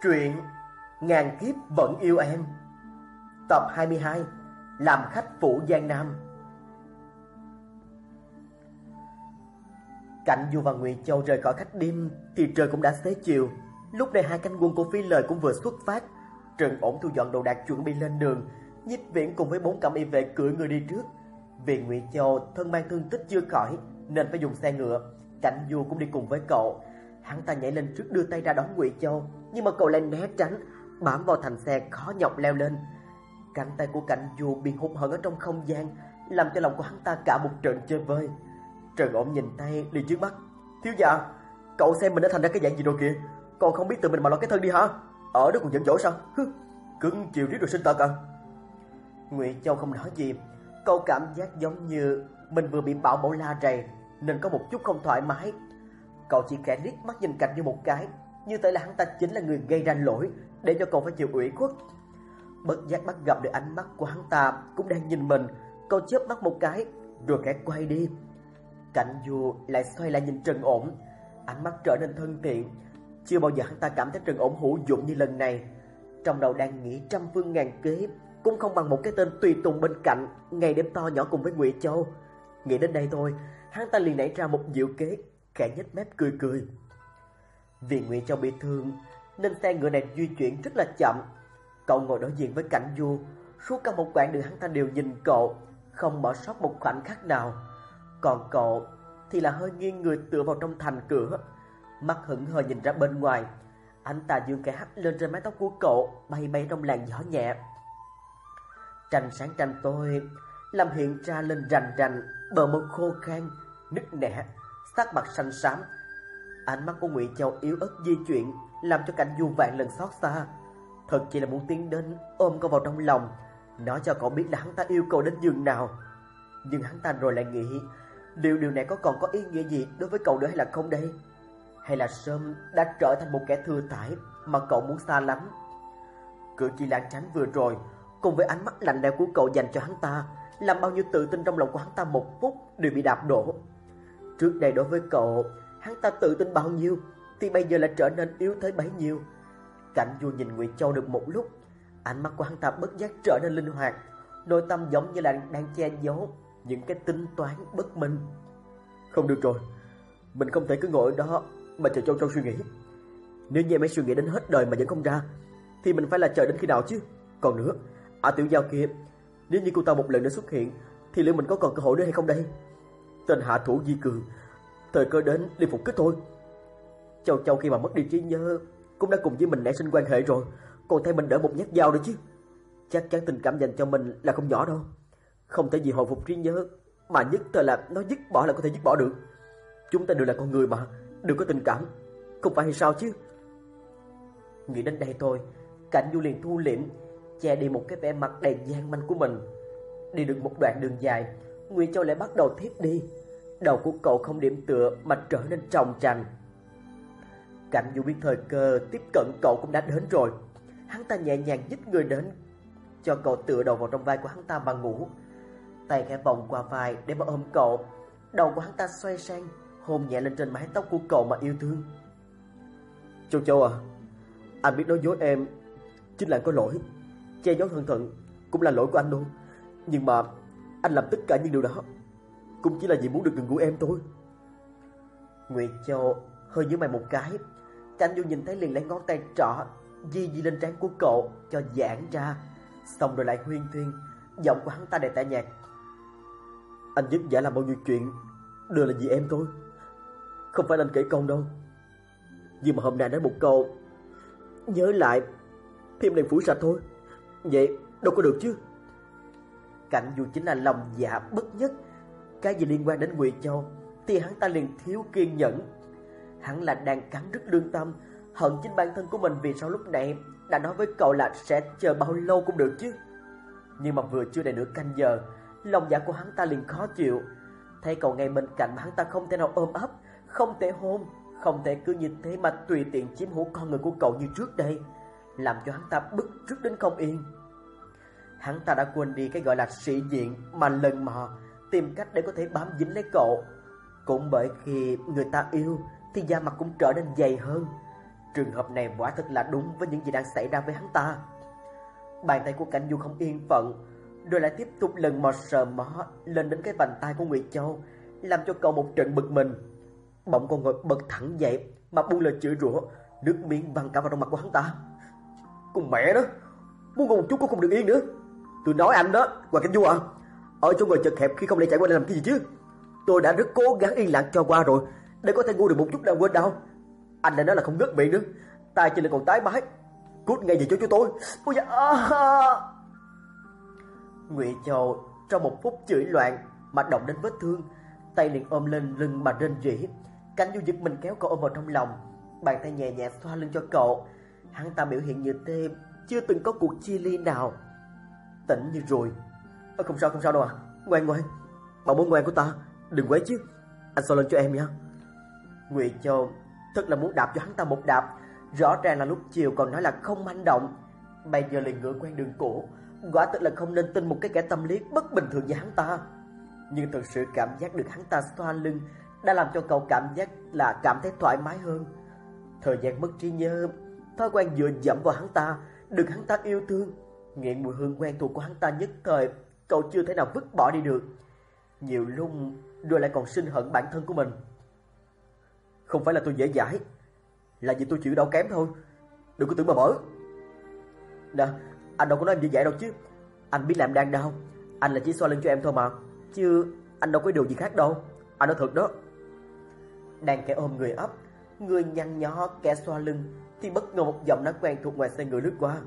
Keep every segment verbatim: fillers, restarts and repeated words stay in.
Truyện Ngàn Kiếp Vẫn Yêu Em, tập hai mươi hai, Làm Khách Phủ Giang Nam. Cảnh Du và Ngụy Châu rời khỏi khách điếm thì trời cũng đã xế chiều. Lúc này hai cánh quân của Phi Lời cũng vừa xuất phát. Trần Ổn thu dọn đồ đạc chuẩn bị lên đường. Nhiếp Viễn cùng với bốn cẩm y vệ cưỡi người đi trước. Vì Ngụy Châu thân mang thương tích chưa khỏi nên phải dùng xe ngựa. Cảnh Du cũng đi cùng với cậu. Hắn ta nhảy lên trước đưa tay ra đón Ngụy Châu, nhưng mà cậu lại né tránh, bám vào thành xe khó nhọc leo lên. Cánh tay của Cảnh Du bị hụt hẫng ở trong không gian, làm cho lòng của hắn ta cả một trận chơi vơi. Trần Ổn nhìn tay liền trước mắt: "Thiếu gia, cậu xem mình đã thành ra cái dạng gì rồi kìa, còn không biết tự mình mà lo cái thân đi hả? Ở đó còn giận dỗi sao? Hứ, cưng chiều riết rồi sinh tật à?" Ngụy Châu không nói gì. Cậu cảm giác giống như mình vừa bị bão mẫu la rầy nên có một chút không thoải mái. Cậu chỉ khẽ liếc mắt nhìn Cảnh Du một cái, như thể là hắn ta chính là người gây ra lỗi để cho cậu phải chịu ủy khuất. Bất giác bắt gặp được ánh mắt của hắn ta cũng đang nhìn mình. Cậu chớp mắt một cái rồi khẽ quay đi. Cảnh Du lại xoay lại nhìn Trần Ổn, ánh mắt trở nên thân thiện. Chưa bao giờ hắn ta cảm thấy Trần Ổn hữu dụng như lần này. Trong đầu đang nghĩ trăm phương ngàn kế, cũng không bằng một cái tên tùy tùng bên cạnh ngày đêm to nhỏ cùng với Ngụy Châu. Nghĩ đến đây thôi, hắn ta liền nảy ra một diệu kế, khẽ nhếch mép cười cười. Vì Ngụy Châu bị thương nên xe ngựa này di chuyển rất là chậm. Cậu ngồi đối diện với Cảnh Du, suốt cả một quãng đường hắn ta đều nhìn cậu, không bỏ sót một khoảnh khắc nào. Còn cậu thì là hơi nghiêng người tựa vào trong thành cửa, mắt hững hờ nhìn ra bên ngoài. Anh ta dương cái hắt lên trên mái tóc của cậu, bay bay trong làn gió nhẹ. Tranh sáng tranh tối làm hiện ra lên rành rành bờ môi khô khan, nứt nẻ, sắc mặt xanh xám. Ánh mắt của Ngụy Châu yếu ớt di chuyển, làm cho Cảnh Du vạn lần xót xa. Thật chỉ là muốn tiến đến ôm cậu vào trong lòng, nói cho cậu biết là hắn ta yêu cậu đến giường nào. Nhưng hắn ta rồi lại nghĩ, liệu điều này có còn có ý nghĩa gì đối với cậu nữa hay là không đây? Hay là sớm đã trở thành một kẻ thừa thãi mà cậu muốn xa lắm? Cử chỉ lảng tránh vừa rồi cùng với ánh mắt lạnh lẽo của cậu dành cho hắn ta, làm bao nhiêu tự tin trong lòng của hắn ta một phút đều bị đạp đổ. Trước đây đối với cậu, hắn ta tự tin bao nhiêu thì bây giờ lại trở nên yếu thế bấy nhiêu. Cảnh Du nhìn Ngụy Châu được một lúc, ánh mắt của hắn ta bất giác trở nên linh hoạt, nội tâm giống như là đang che giấu những cái tính toán bất minh. Không được rồi, mình không thể cứ ngồi ở đó mà chờ Châu Châu suy nghĩ. Nếu như em ấy suy nghĩ đến hết đời mà vẫn không ra thì mình phải là chờ đến khi nào chứ? Còn nữa, à Tiểu Giao kia, nếu như cô ta một lần nữa xuất hiện thì liệu mình có còn cơ hội nữa hay không đây? Tên hạ thủ di cường, thời cơ đến đi phục kích thôi. Châu Châu khi mà mất đi trí nhớ cũng đã cùng với mình nảy sinh quan hệ rồi, còn thay mình đỡ một nhát dao nữa chứ. Chắc chắn tình cảm dành cho mình là không nhỏ đâu. Không thể vì hồi phục trí nhớ mà nhất thời là nó dứt bỏ là có thể dứt bỏ được. Chúng ta đều là con người mà, đều có tình cảm, không phải hay sao chứ? Nghĩ đến đây thôi, Cảnh Du liền thu liễm, che đi một cái vẻ mặt đầy gian manh của mình. Đi được một đoạn đường dài, Ngụy Châu lại bắt đầu thiếp đi. Đầu của cậu không điểm tựa mà trở nên tròng trành. Cảnh Du biết thời cơ tiếp cận cậu cũng đã đến rồi. Hắn ta nhẹ nhàng nhích người đến, cho cậu tựa đầu vào trong vai của hắn ta mà ngủ. Tay khẽ vòng qua vai để mà ôm cậu. Đầu của hắn ta xoay sang, hôn nhẹ lên trên mái tóc của cậu mà yêu thương. Châu Châu à, anh biết nói dối em chính là có lỗi, che giấu thân phận cũng là lỗi của anh luôn. Nhưng mà anh làm tất cả những điều đó cũng chỉ là vì muốn được gần gũi em thôi. Ngụy Châu hơi nhíu mày một cái. Cảnh Du nhìn thấy liền lấy ngón tay trỏ di di lên trán của cậu cho giãn ra, xong rồi lại huyên thuyên. Giọng của hắn ta đầy tẻ nhạt: Anh vất vả làm bao nhiêu chuyện đều là vì em thôi, không phải anh kể công đâu. Nhưng mà hôm nay nói một câu nhớ lại thì em liền phủi sạch thôi. Vậy đâu có được chứ. Cảnh Du chính là lòng dạ bất nhất. Cái gì liên quan đến Ngụy Châu thì hắn ta liền thiếu kiên nhẫn. Hắn là đang cắn rứt lương tâm, hận chính bản thân của mình vì sao lúc này đã nói với cậu là sẽ chờ bao lâu cũng được chứ. Nhưng mà vừa chưa đầy nửa canh giờ, lòng dạ của hắn ta liền khó chịu. Thấy cậu ngay bên cạnh mà hắn ta không thể nào ôm ấp, không thể hôn, không thể cứ như thế mà tùy tiện chiếm hữu con người của cậu như trước đây, làm cho hắn ta bức rứt đến không yên. Hắn ta đã quên đi cái gọi là sĩ diện mà lần mò tìm cách để có thể bám dính lấy cậu. Cũng bởi khi người ta yêu thì da mặt cũng trở nên dày hơn. Trường hợp này quả thực là đúng với những gì đang xảy ra với hắn ta. Bàn tay của Cảnh Du không yên phận, rồi lại tiếp tục lần mò sờ mó lên đến cái vành tay của Ngụy Châu, làm cho cậu một trận bực mình. Bỗng con ngồi bật thẳng dậy mà buông lời chửi rủa, nước miếng văng cả vào trong mặt của hắn ta. Con mẹ đó, muốn ngồi một chút cũng không được yên nữa. Tôi nói anh đó, Hoàng Cảnh Du à, ở chỗ ngồi chật hẹp khi không lẽ chạy qua đây làm cái gì chứ? Tôi đã rất cố gắng yên lặng cho qua rồi, để có thể ngu được một chút nào quên đâu. Anh lại nói là không ngất miệng nữa, tay chân lại còn tái mái. Cút ngay về chỗ cho tôi. Ôi da, à. Ngụy Châu trong một phút chửi loạn mà động đến vết thương, tay liền ôm lên lưng mà rên rỉ. Cảnh Du giật mình kéo cậu ôm vào trong lòng, bàn tay nhẹ nhẹ xoa lưng cho cậu. Hắn ta biểu hiện như thế chưa từng có cuộc chia ly nào. Tỉnh như rồi. À, không sao không sao đâu à, ngoan ngoan, bảo bố ngoan của ta, đừng quấy chứ, anh xoa lưng cho em nha. Ngụy Châu thật là muốn đạp cho hắn ta một đạp. Rõ ràng là lúc chiều còn nói là không manh động, bây giờ liền ngựa quen đường cũ. Quả thật là không nên tin một cái kẻ tâm lý bất bình thường như hắn ta. Nhưng thực sự cảm giác được hắn ta xoa lưng đã làm cho cậu cảm giác là cảm thấy thoải mái hơn. Thời gian mất trí nhớ, thói quen dựa dẫm vào hắn ta, được hắn ta yêu thương, nghiện mùi hương quen thuộc của hắn ta nhất thời, cậu chưa thể nào vứt bỏ đi được. Nhiều lúc rồi lại còn sinh hận bản thân của mình. Không phải là tôi dễ dãi, là vì tôi chịu đau kém thôi, đừng có tưởng mà mở. Nè, anh đâu có nói em dễ dãi đâu chứ. Anh biết làm đang đau, anh là chỉ xoa lưng cho em thôi mà, chứ anh đâu có điều gì khác đâu. Anh nói thật đó. Đang kẻ ôm người ấp, người nhăn nhó kẻ xoa lưng, thì bất ngờ một giọng nói quen thuộc ngoài xe người lướt qua.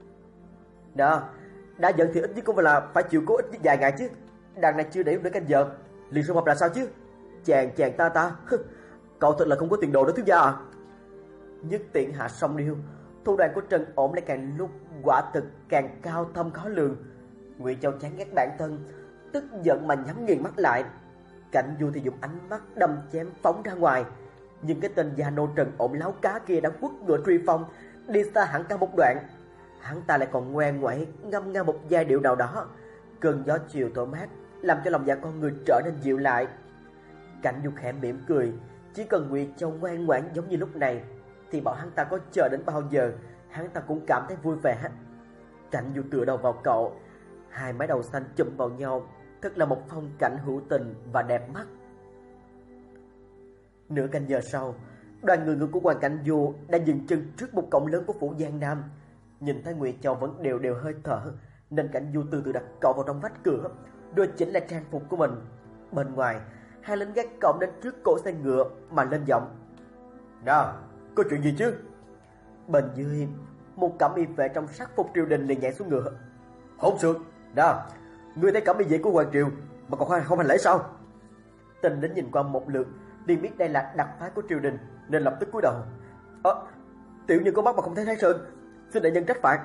Nè, đã giận thì ít nhất cũng phải là phải chịu cố ít nhất vài ngày chứ. Đằng này chưa để nửa canh giờ liền xung hợp là sao chứ? Chàng chàng ta ta, cậu thật là không có tiền đồ đó thiếu gia à. Nhất tiện hạ song điêu, thủ đoạn của Trần Ổn lại càng lúc quả thực càng cao thâm khó lường. Ngụy Châu chán ghét bản thân, tức giận mà nhắm nghiền mắt lại. Cảnh Du thì dùng ánh mắt đâm chém phóng ra ngoài, nhưng cái tên gia nô Trần Ổn láo cá kia đã quất ngựa truy phong, đi xa hẳn cả một đoạn. Hắn ta lại còn ngoan ngoãy ngâm nga một giai điệu nào đó. Cơn gió chiều thổi mát làm cho lòng dạ con người trở nên dịu lại. Cảnh Du khẽ mỉm cười, chỉ cần Ngụy Châu ngoan ngoãn giống như lúc này thì bảo hắn ta có chờ đến bao giờ, hắn ta cũng cảm thấy vui vẻ. Cảnh Du tựa đầu vào cậu, hai mái đầu xanh chụm vào nhau, thật là một phong cảnh hữu tình và đẹp mắt. Nửa canh giờ sau, đoàn người ngựa của Hoàng Cảnh Du đã dừng chân trước một cổng lớn của phủ Giang Nam. Nhìn thấy Ngụy Châu vẫn đều đều hơi thở, nên Cảnh Du từ từ đặt cậu vào trong vách cửa, rồi chỉnh lại trang phục của mình. Bên ngoài, hai lính gác cổng đến trước cổ xe ngựa mà lên giọng. Nào, có chuyện gì chứ? Bên dưới, một cẩm y vệ trong sắc phục triều đình liền nhảy xuống ngựa. Hỗn xược, nào, ngươi thấy cẩm y vệ của hoàng triều mà còn không hành lễ sao? Tên lính nhìn qua một lượt, liền biết đây là đặc phái của triều đình, nên lập tức cúi đầu. Ơ, à, tiểu nhân có mắt mà không thấy Thái Sơn, xin đại nhân trách phạt.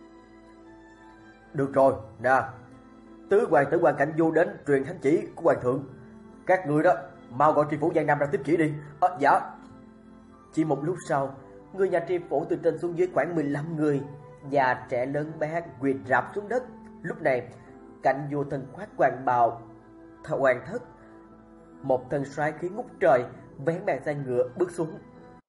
Được rồi, nào, tứ hoàng tử Hoàng Cảnh Du đến truyền thánh chỉ của hoàng thượng. Các người đó mau gọi tri phủ Giang Nam ra tiếp chỉ đi. À, dạ. Chỉ một lúc sau, người nhà tri phủ từ trên xuống dưới khoảng mười lăm người, già trẻ lớn bé quỳ rạp xuống đất. Lúc này, Cảnh Du thân khoác hoàng bào hoàng thất, một thân soái khí ngút trời, vén màn xe ngựa bước xuống.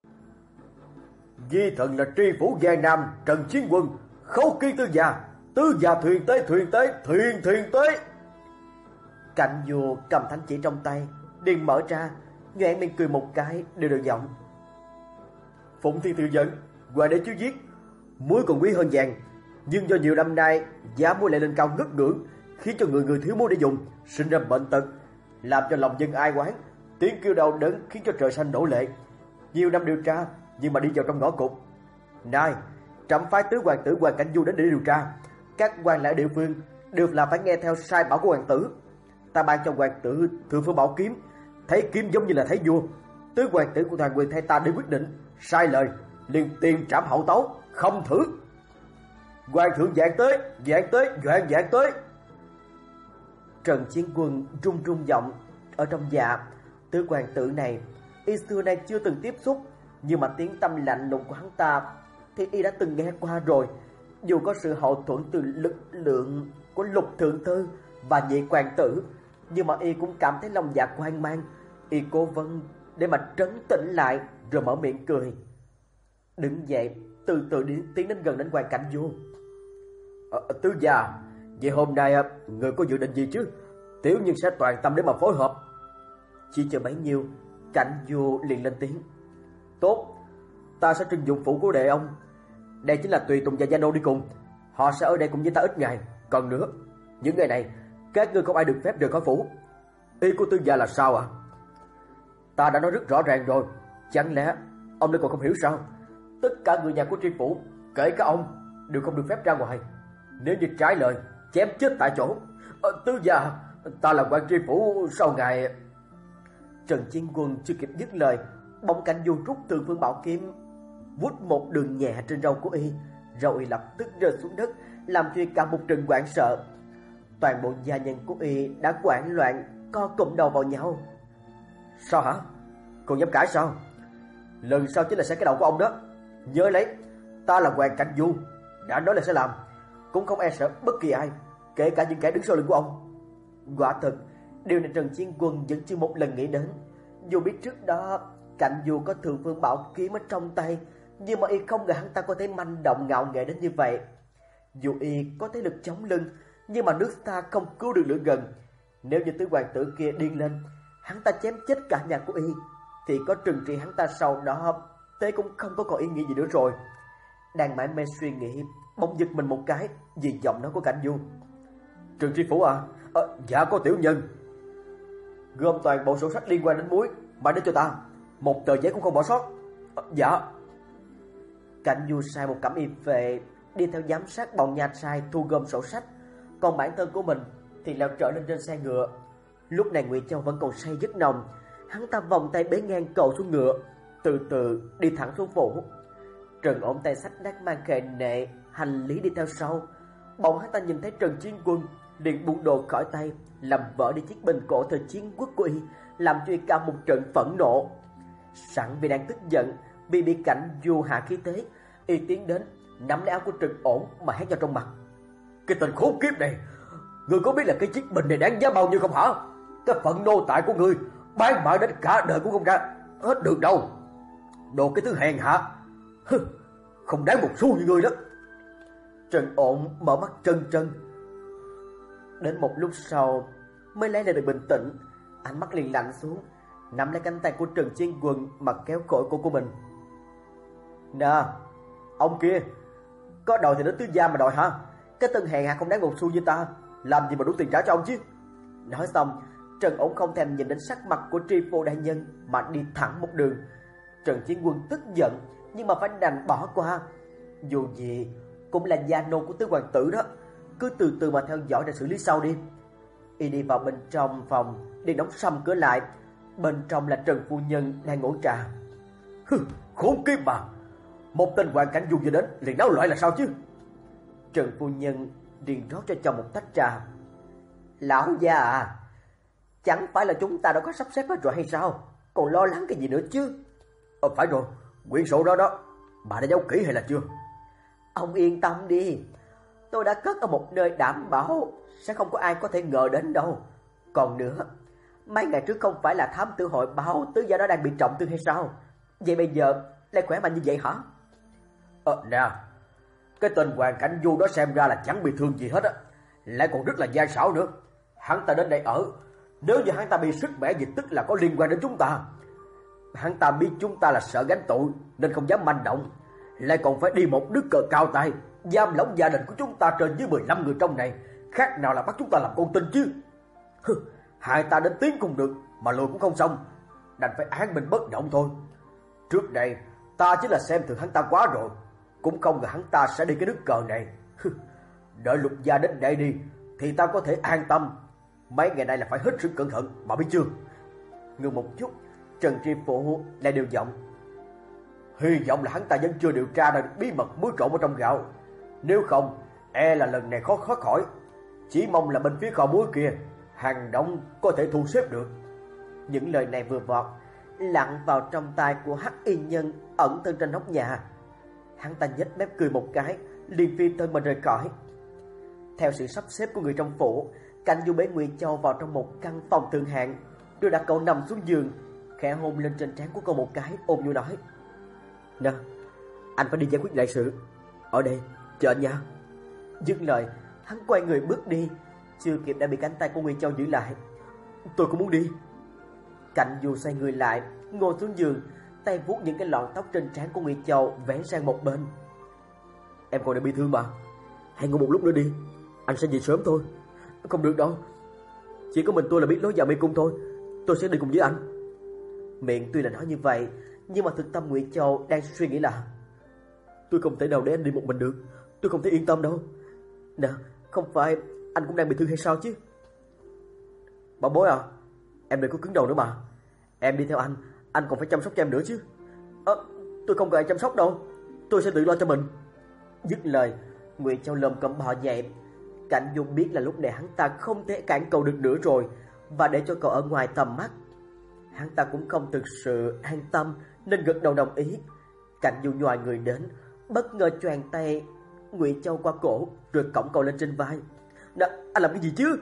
Di thần là tri phủ Giang Nam Trần Chiến Quân, khấu kiên tư già, tư già thuyền tới thuyền tới thuyền thuyền tới. Cảnh Du cầm thánh chỉ trong tay, điền mở ra, nhoẻn miệng cười một cái, đều được giọng. Phụng Thiên Thừa giận, qua để chiếu giết, muối còn quý hơn vàng, nhưng do nhiều năm nay giá muối lại lên cao ngất ngưỡng, khiến cho người người thiếu muối để dùng, sinh ra bệnh tật, làm cho lòng dân ai oán, tiếng kêu đau đớn khiến cho trời xanh đổ lệ. Nhiều năm điều tra nhưng mà đi vào trong ngõ cụt. Nay trẫm phái tứ hoàng tử Hoàng Cảnh Du đến để điều tra, các quan lại địa phương đều là phải nghe theo sai bảo của hoàng tử. Ta ban cho hoàng tử Thượng Phương Bảo Kiếm, thấy kiếm giống như là thấy vua. Tứ hoàng tử của toàn quyền thay ta để quyết định, sai lời liền tiền trảm hậu tấu, không thử. Hoàng thượng dạng tới, dạng tới, dạng dạng tới. Trần Chiến Quân run run giọng ở trong dạ. Tứ hoàng tử này y xưa nay chưa từng tiếp xúc, nhưng mà tiếng tâm lạnh lùng của hắn ta thì y đã từng nghe qua rồi. Dù có sự hậu thuẫn từ lực lượng của Lục Thượng Thư và Nhị hoàng tử, nhưng mà y cũng cảm thấy lòng dạ hoang mang. Y cố vấn để mà trấn tĩnh lại, rồi mở miệng cười. đứng dậy, từ từ đi, tiến đến gần đến Hoàng Cảnh Du. Ờ, Tứ gia, vậy hôm nay người có dự định gì chứ? Tiểu nhân sẽ toàn tâm để mà phối hợp. Chỉ chờ bấy nhiêu, Cảnh Du liền lên tiếng. Tốt, ta sẽ trưng dụng phủ của đệ ông. Đây chính là tùy tùng và gia nô đi cùng. Họ sẽ ở đây cùng với ta ít ngày. Còn nữa, những ngày này các ngươi không ai được phép rời khỏi phủ. Ý của Tứ gia là sao ạ? À? Ta đã nói rất rõ ràng rồi. Chẳng lẽ ông đã còn không hiểu sao? Tất cả người nhà của tri phủ, kể cả ông, đều không được phép ra ngoài. Nếu như trái lời, chém chết tại chỗ. À, Tứ gia, ta là quan tri phủ sau ngày... Trần Chiến Quân chưa kịp dứt lời, bỗng Cảnh Du rút Thượng Phương Bảo Kiếm, vút một đường nhẹ trên râu của y, râu y lập tức rơi xuống đất, làm cho y cả một trận hoảng sợ. Toàn bộ gia nhân của y đã hoảng loạn, co cụm đầu vào nhau. Sao hả? Còn dám cãi sao? Lần sau chính là sẽ cái đầu của ông đó. Nhớ lấy, ta là Hoàng Cảnh Du, đã nói là sẽ làm, cũng không e sợ bất kỳ ai, kể cả những kẻ đứng sau lưng của ông. Quả thật, điều này Trần Chiến Quân vẫn chưa một lần nghĩ đến. Dù biết trước đó Cảnh Du có Thượng Phương Bảo Kiếm ở trong tay, nhưng mà y không ngờ hắn ta có thể manh động ngạo nghễ đến như vậy. Dù y có thế lực chống lưng, nhưng mà nước ta không cứu được lửa gần. Nếu như tứ hoàng tử kia điên lên, hắn ta chém chết cả nhà của y, thì có trừng trị hắn ta sau đó, thế cũng không có còn ý nghĩa gì nữa rồi. Đang mải mê suy nghĩ, bỗng giật mình một cái vì giọng nói của Cảnh Du. Trần tri phủ à? À, dạ có tiểu nhân. Gom toàn bộ sổ sách liên quan đến muối, mang đến cho ta, một tờ giấy cũng không bỏ sót. À, dạ. Cảnh Du sai một cẩm y vệ đi theo giám sát bọn nhà trai thu gom sổ sách, còn bản thân của mình thì leo trở lên trên xe ngựa. Lúc này Ngụy Châu vẫn còn say giấc nồng, hắn ta vòng tay bế ngang cậu xuống ngựa, từ từ đi thẳng xuống phủ. Trần ôm tay xách đắt mang khệ nệ hành lý đi theo sau. Bỗng hắn ta nhìn thấy Trần Chiến Quân, liền buông đồ khỏi tay, làm vỡ đi chiếc bình cổ thời chiến quốc của y, làm cho y cả một trận phẫn nộ. Sẵn vì đang tức giận vì bị Cảnh Du hạ khí thế, y tiến đến nắm lấy áo của Trần Ổn mà hét vào trong mặt. Cái tên khốn kiếp này, ngươi có biết là cái chiếc bình này đáng giá bao nhiêu không hả? Cái phận nô tài của ngươi bán mạng đến cả đời cũng không ra hết được đâu. Đồ cái thứ hèn hạ, không đáng một xu như ngươi đó. Trần Ổn mở mắt trân trân. Đến một lúc sau mới lấy lại được bình tĩnh, ánh mắt liền lạnh xuống, nắm lấy cánh tay của Trần Chiến Quân mà kéo khỏi cổ của mình. Nè, ông kia, có đòi thì đến tứ gia mà đòi hả? Cái tên hèn hạ không đáng một xu như ta, làm gì mà đủ tiền trả cho ông chứ? Nói xong, Trần Ổn không thèm nhìn đến sắc mặt của tri phủ đại nhân mà đi thẳng một đường. Trần Chiến Quân tức giận nhưng mà phải đành bỏ qua. Dù gì cũng là gia nô của tứ hoàng tử đó, cứ từ từ mà theo dõi để xử lý sau đi. Y đi vào bên trong phòng, đi đóng sầm cửa lại. Bên trong là Trần phu nhân đang ngủ trà. Hừ, khốn kiếp mà, một tên Hoàng Cảnh Du vừa đến liền náo loạn là sao chứ? Trần phu nhân liền rót cho chồng một tách trà. Lão gia à, chẳng phải là chúng ta đã có sắp xếp hết rồi hay sao? Còn lo lắng cái gì nữa chứ? Ờ, phải rồi, quyển sổ đó đó, bà đã giấu kỹ hay là chưa? Ông yên tâm đi, tôi đã cất ở một nơi đảm bảo sẽ không có ai có thể ngờ đến đâu. Còn nữa, mấy ngày trước không phải là thám tử hội báo tứ gia đó đang bị trọng thương hay sao? Vậy bây giờ lại khỏe mạnh như vậy hả? Ờ nè, cái tên Hoàng Cảnh Du đó xem ra là chẳng bị thương gì hết á, lại còn rất là gian xảo nữa. Hắn ta đến đây ở, nếu như hắn ta bị sức mẻ gì tức là có liên quan đến chúng ta. Hắn ta biết chúng ta là sợ gánh tội nên không dám manh động, lại còn phải đi một nước cờ cao tay, giam lỏng gia đình của chúng ta trên dưới mười lăm người trong này, khác nào là bắt chúng ta làm con tin chứ. Hừ, hai ta đến tiếng cũng được mà lùi cũng không xong, đành phải án mình bất động thôi. Trước đây ta chính là xem thường hắn ta quá rồi, cũng không ngờ hắn ta sẽ đi cái nước cờ này. Hừ, đợi Lục gia đến đây đi thì ta có thể an tâm. Mấy ngày nay là phải hết sức cẩn thận, mà biết chưa? Ngừng một chút, Trần tri phủ lại điều giọng. Hy vọng là hắn ta vẫn chưa điều tra ra được bí mật muối trộn ở trong gạo, nếu không e là lần này khó khó khỏi. Chỉ mong là bên phía kho muối kia hàng đống có thể thu xếp được. Những lời này vừa vọt lặn vào trong tai của Hắc Y Nhân ẩn thân trên nóc nhà. Hắn ta nhếch mép cười một cái, liền phi thân mà rời khỏi. Theo sự sắp xếp của người trong phủ, Cảnh Du bế Ngụy Châu vào trong một căn phòng thượng hạng, rồi đặt cậu nằm xuống giường, khẽ hôn lên trên trán của cậu một cái, ôm nhu nói: "Nè, Anh phải đi giải quyết đại sự. Ở đây, chờ anh nha. Dứt lời, hắn quay người bước đi, chưa kịp đã bị cánh tay của Ngụy Châu giữ lại. Tôi cũng muốn đi. Cảnh Du xoay người lại, ngồi xuống giường, tay vuốt những cái lọn tóc trên trán của Ngụy Châu vén sang một bên. Em còn đang bị thương mà, hãy ngủ một lúc nữa đi, anh sẽ về sớm thôi. Không được đâu, chỉ có mình tôi là biết lối vào mê cung thôi, tôi sẽ đi cùng với anh. Miệng tuy là nói như vậy, nhưng mà thực tâm Ngụy Châu đang suy nghĩ là tôi không thể nào để anh đi một mình được, tôi không thể yên tâm đâu. Nè, không phải anh cũng đang bị thương hay sao chứ? Bảo bối à, em đừng có cứng đầu nữa mà. Em đi theo anh, anh còn phải chăm sóc cho em nữa chứ. À, tôi không cần anh chăm sóc đâu, tôi sẽ tự lo cho mình. Dứt lời, Ngụy Châu lồm cồm bò dậy. Cảnh Dung biết là lúc này hắn ta không thể cản cậu được nữa rồi, và để cho cậu ở ngoài tầm mắt, hắn ta cũng không thực sự an tâm nên gật đầu đồng ý. Cảnh Dung nhòi người đến, bất ngờ choàng tay Ngụy Châu qua cổ rồi cõng cậu lên trên vai. Nè, anh làm cái gì chứ?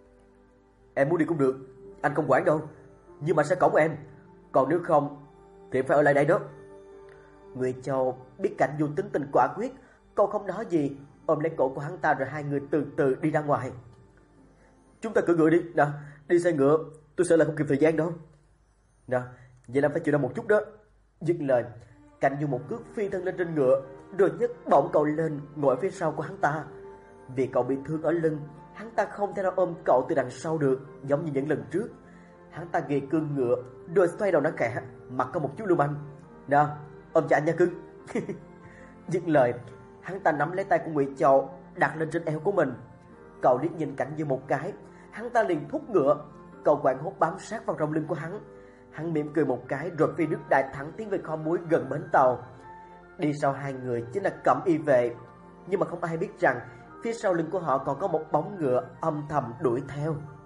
Em muốn đi cũng được, anh không quản đâu, nhưng mà sẽ cõng em, còn nếu không thì phải ở lại đây đó. Ngụy Châu biết Cảnh Dung tính tình quả quyết, cậu không nói gì, ôm lấy cổ của hắn ta rồi hai người từ từ đi ra ngoài. Chúng ta cưỡi ngựa đi, nè, đi xe ngựa, tôi sợ là không kịp thời gian đâu. Nè, vậy là phải chịu đau một chút đó. Dứt lời, Cảnh Dung một cước phi thân lên trên ngựa, rồi nhấc bổng cậu lên ngồi phía sau của hắn ta. Vì cậu bị thương ở lưng, hắn ta không thể nào ôm cậu từ đằng sau được, giống như những lần trước. Hắn ta ghì cương ngựa, rồi xoay đầu nó khẽ, mặt có một chút lưu manh. Nè, ôm cho anh nha cưng. Dứt lời, hắn ta nắm lấy tay của Ngụy Châu đặt lên trên eo của mình. Cậu liếc nhìn Cảnh Dương một cái, hắn ta liền thúc ngựa. Cậu quàng hốt bám sát vào rong lưng của hắn. Hắn mỉm cười một cái rồi phi nước đại thẳng tiến về kho muối gần bến tàu. Đi sau hai người chính là Cẩm Y vệ, nhưng mà không ai biết rằng phía sau lưng của họ còn có một bóng ngựa âm thầm đuổi theo.